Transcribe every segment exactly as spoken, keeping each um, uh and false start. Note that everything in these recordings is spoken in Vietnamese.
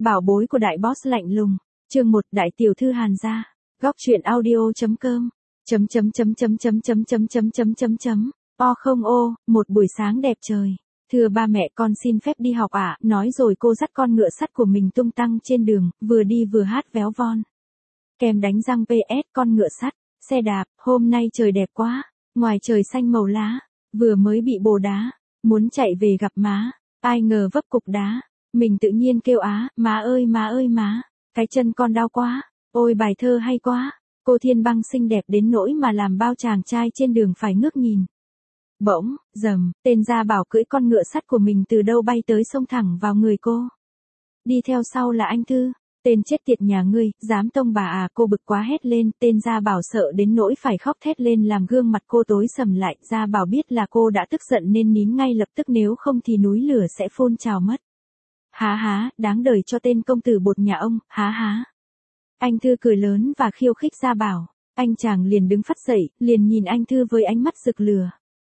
Bảo bối của đại boss lạnh lùng. Chương một, đại tiểu thư Hàn gia. Góc truyện audio.com. Chấm chấm chấm chấm chấm chấm chấm chấm chấm chấm chấm. O không ô, một buổi sáng đẹp trời. Thưa ba mẹ, con xin phép đi học ạ, nói rồi cô dắt con ngựa sắt của mình tung tăng trên đường, vừa đi vừa hát véo von. Kèm đánh răng pê ét con ngựa sắt, xe đạp, hôm nay trời đẹp quá, ngoài trời xanh màu lá, vừa mới bị bồ đá, muốn chạy về gặp má, ai ngờ vấp cục đá, mình tự nhiên kêu á, má ơi má ơi má, cái chân con đau quá, ôi bài thơ hay quá, cô Thiên Băng xinh đẹp đến nỗi mà làm bao chàng trai trên đường phải ngước nhìn. Bỗng, rầm, tên Gia Bảo cưỡi con ngựa sắt của mình từ đâu bay tới xông thẳng vào người cô. Đi theo sau là anh Thư, tên chết tiệt nhà ngươi, dám tông bà à, cô bực quá hét lên, tên Gia Bảo sợ đến nỗi phải khóc thét lên làm gương mặt cô tối sầm lại, Gia Bảo biết là cô đã tức giận nên nín ngay lập tức nếu không thì núi lửa sẽ phun trào mất. Há há, đáng đời cho tên công tử bột nhà ông, há há. Anh Thư cười lớn và khiêu khích Gia Bảo, anh chàng liền đứng phắt dậy, liền nhìn anh Thư với ánh mắt rực lửa.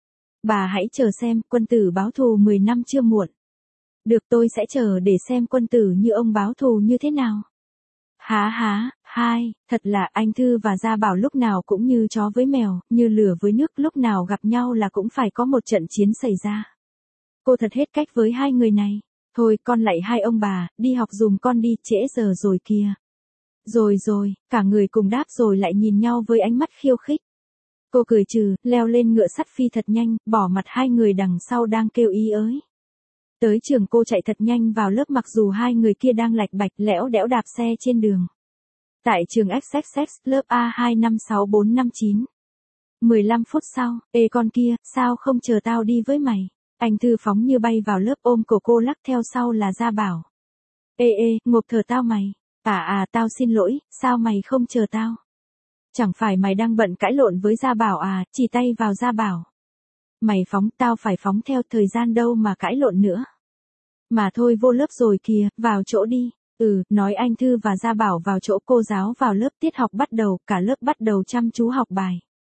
Bà hãy chờ xem, quân tử báo thù mười năm chưa muộn. Được, tôi sẽ chờ để xem quân tử như ông báo thù như thế nào. Há há, hai, thật là anh Thư và Gia Bảo lúc nào cũng như chó với mèo, như lửa với nước, lúc nào gặp nhau là cũng phải có một trận chiến xảy ra. Cô thật hết cách với hai người này. Thôi con lạy hai ông bà, đi học dùm con đi, trễ giờ rồi kìa. Rồi rồi, cả người cùng đáp rồi lại nhìn nhau với ánh mắt khiêu khích. Cô cười trừ, leo lên ngựa sắt phi thật nhanh, bỏ mặt hai người đằng sau đang kêu ý ới. Tới trường cô chạy thật nhanh vào lớp mặc dù hai người kia đang lạch bạch lẽo đẽo đạp xe trên đường. Tại trường ích ích ích, lớp A hai năm sáu bốn năm chín. mười lăm phút sau, ê con kia, sao không chờ tao đi với mày? Anh Thư phóng như bay vào lớp ôm cổ cô lắc theo sau là Gia Bảo. Ê ê, ngộp thở tao mày. À à tao xin lỗi, sao mày không chờ tao? Chẳng phải mày đang bận cãi lộn với Gia Bảo à, chỉ tay vào Gia Bảo. Mày phóng, tao phải phóng theo, thời gian đâu mà cãi lộn nữa. Mà thôi vô lớp rồi kìa, vào chỗ đi. Ừ, nói anh Thư và Gia Bảo vào chỗ cô giáo vào lớp, tiết học bắt đầu, cả lớp bắt đầu chăm chú học bài.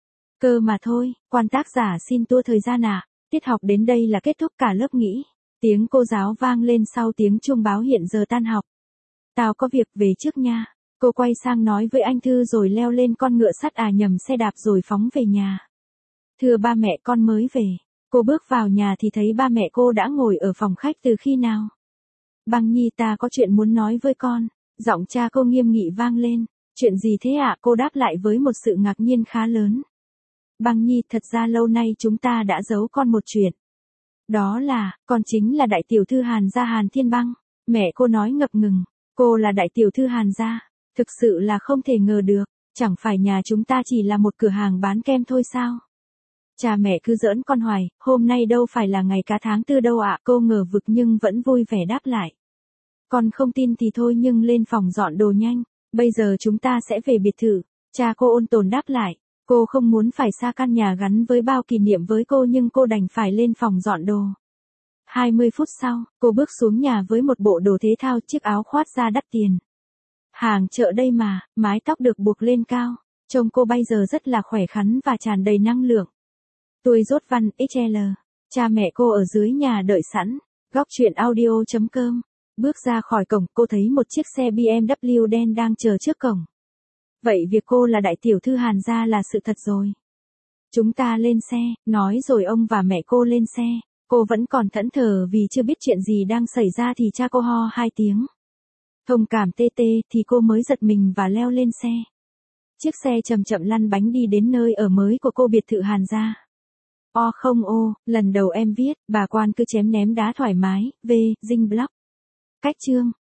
Cơ mà thôi, quan tác giả xin tua thời gian ạ. À. Tiết học đến đây là kết thúc, cả lớp nghỉ. Tiếng cô giáo vang lên sau tiếng chuông báo hiện giờ tan học. Tao có việc về trước nha. Cô quay sang nói với anh Thư rồi leo lên con ngựa sắt à nhầm xe đạp rồi phóng về nhà. Thưa ba mẹ, con mới về. Cô bước vào nhà thì thấy ba mẹ cô đã ngồi ở phòng khách từ khi nào. Băng Nhi, ta có chuyện muốn nói với con. Giọng cha cô nghiêm nghị vang lên. Chuyện gì thế ạ? À? Cô đáp lại với một sự ngạc nhiên khá lớn. Băng Nhi, thật ra lâu nay chúng ta đã giấu con một chuyện. Đó là, con chính là đại tiểu thư Hàn gia Hàn Thiên Băng. Mẹ cô nói ngập ngừng. Cô là đại tiểu thư Hàn gia. Thực sự là không thể ngờ được. Chẳng phải nhà chúng ta chỉ là một cửa hàng bán kem thôi sao? Cha mẹ cứ giỡn con hoài, hôm nay đâu phải là ngày cá tháng tư đâu ạ. À. Cô ngờ vực nhưng vẫn vui vẻ đáp lại. Con không tin thì thôi nhưng lên phòng dọn đồ nhanh. Bây giờ chúng ta sẽ về biệt thự. Cha cô ôn tồn đáp lại. Cô không muốn phải xa căn nhà gắn với bao kỷ niệm với cô nhưng cô đành phải lên phòng dọn đồ. hai mươi phút sau, cô bước xuống nhà với một bộ đồ thể thao, chiếc áo khoác da đắt tiền. Hàng chợ đây mà, mái tóc được buộc lên cao. Trông cô bây giờ rất là khỏe khoắn và tràn đầy năng lượng. Tôi Dốt Văn ích lờ. Cha mẹ cô ở dưới nhà đợi sẵn. Góc truyện audio.com. Bước ra khỏi cổng, cô thấy một chiếc xe bê em vê đen đang chờ trước cổng. Vậy việc cô là đại tiểu thư Hàn gia là sự thật rồi. Chúng ta lên xe, nói rồi ông và mẹ cô lên xe. Cô vẫn còn thẫn thờ vì chưa biết chuyện gì đang xảy ra thì cha cô ho hai tiếng. Thông cảm tê tê thì cô mới giật mình và leo lên xe. Chiếc xe chậm chậm lăn bánh đi đến nơi ở mới của cô, biệt thự Hàn gia. O không ô, lần đầu em viết, bà quan cứ chém ném đá thoải mái, V, dinh block. Cách chương.